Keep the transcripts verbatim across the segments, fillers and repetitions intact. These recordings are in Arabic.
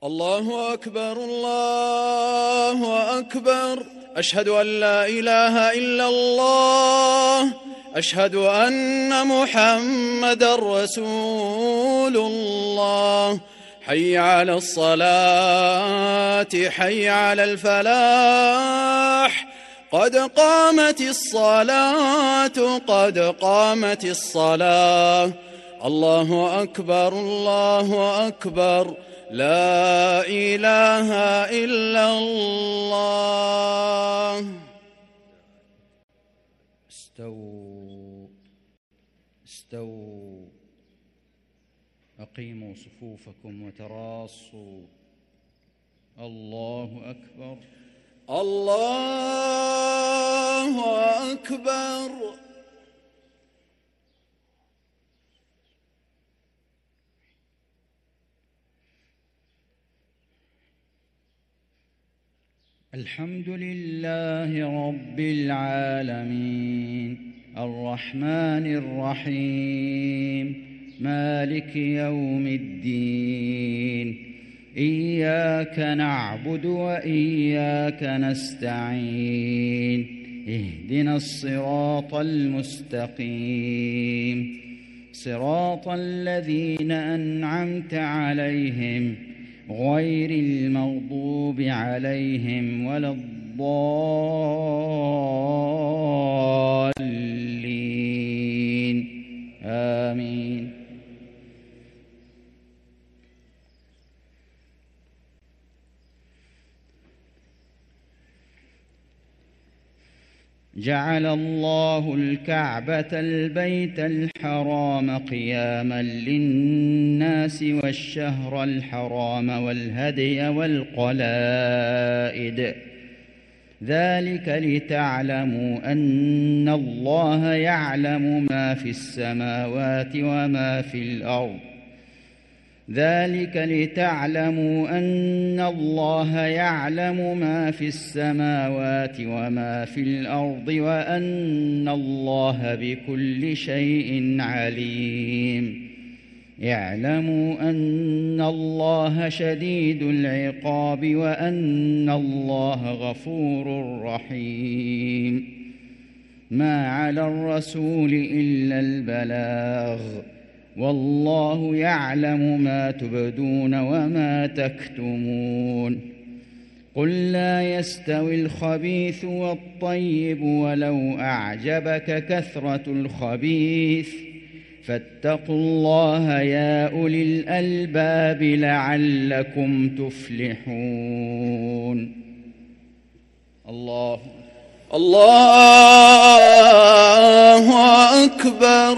الله أكبر الله أكبر. أشهد أن لا إله إلا الله. أشهد أن محمدًا رسول الله. حي على الصلاة حي على الفلاح. قد قامت الصلاة قد قامت الصلاة. الله أكبر الله أكبر. لا إله إلا الله. استووا استووا أقيموا صفوفكم وتراصوا. الله أكبر الله أكبر. الحمد لله رب العالمين الرحمن الرحيم مالك يوم الدين. إياك نعبد وإياك نستعين. اهدنا الصراط المستقيم صراط الذين أنعمت عليهم غير المغضوب عليهم ولا الضالين. آمين. جعل الله الكعبة البيت الحرام قياما للناس والشهر الحرام والهدي والقلائد ذلك لتعلموا أن الله يعلم ما في السماوات وما في الأرض ذلك لتعلموا أن الله يعلم ما في السماوات وما في الأرض وأن الله بكل شيء عليم. اعلموا أن الله شديد العقاب وأن الله غفور رحيم. ما على الرسول إلا البلاغ والله يعلم ما تبدون وما تكتمون. قل لا يستوي الخبيث والطيب ولو أعجبك كثرة الخبيث فاتقوا الله يا أولي الألباب لعلكم تفلحون. الله الله أكبر.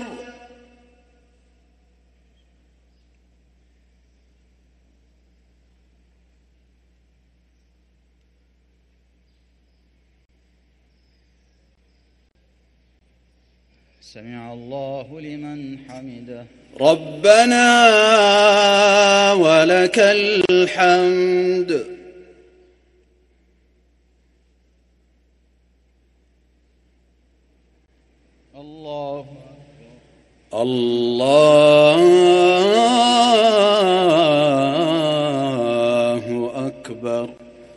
سمع الله لمن حمده. ربنا ولك الحمد. الله الله أكبر.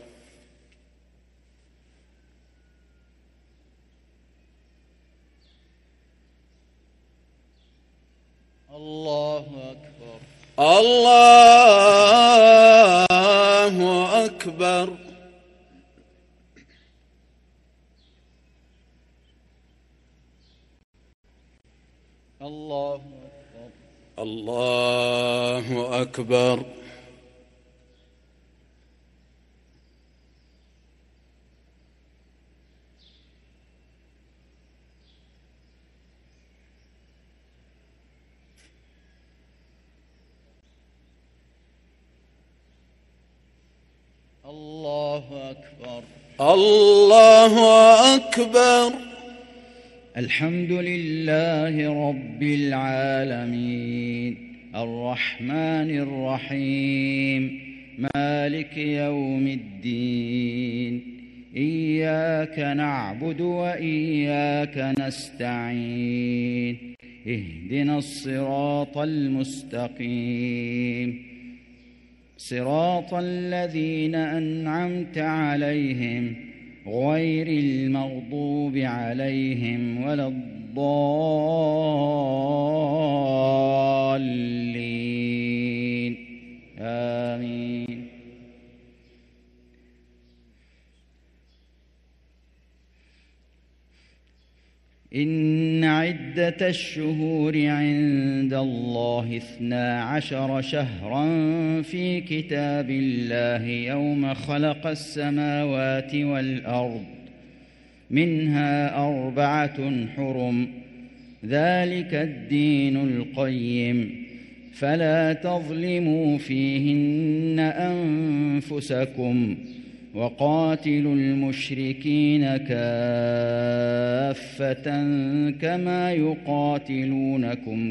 الله أكبر. الله أكبر. الله أكبر. الله أكبر. الله أكبر. الله أكبر. الحمد لله رب العالمين الرحمن الرحيم مالك يوم الدين. إياك نعبد وإياك نستعين. اهدنا الصراط المستقيم صراط الذين أنعمت عليهم غير المغضوب عليهم ولا الضالين آمين. إن عدة الشهور عند الله اثنا عشر شهرا في كتاب الله يوم خلق السماوات والأرض منها أربعة حرم ذلك الدين القيم فلا تظلموا فيهن أنفسكم وقاتلوا المشركين كافة كما يقاتلونكم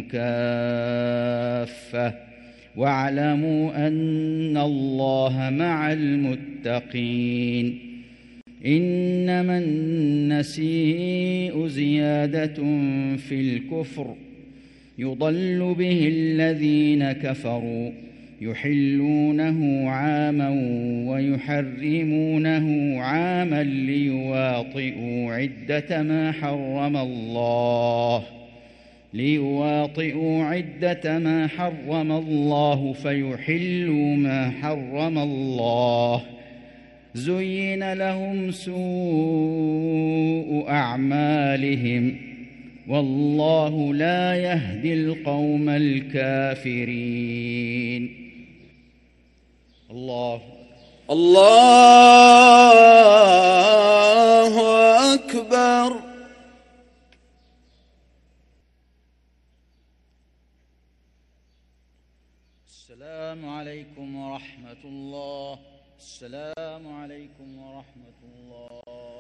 كافة واعلموا أن الله مع المتقين. إنما النسيء زيادة في الكفر يضل به الذين كفروا يحلونه عاما ويحرمونه عاما ليواطئوا عدة ما حرم الله ليواطئوا عدة ما حرم الله فيحلوا ما حرم الله. زين لهم سوء أعمالهم والله لا يهدي القوم الكافرين. الله الله أكبر. السلام عليكم ورحمة الله. السلام عليكم ورحمة الله.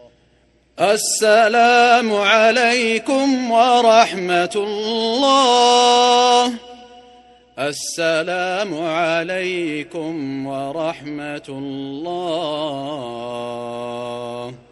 السلام عليكم ورحمة الله. السلام عليكم ورحمة الله.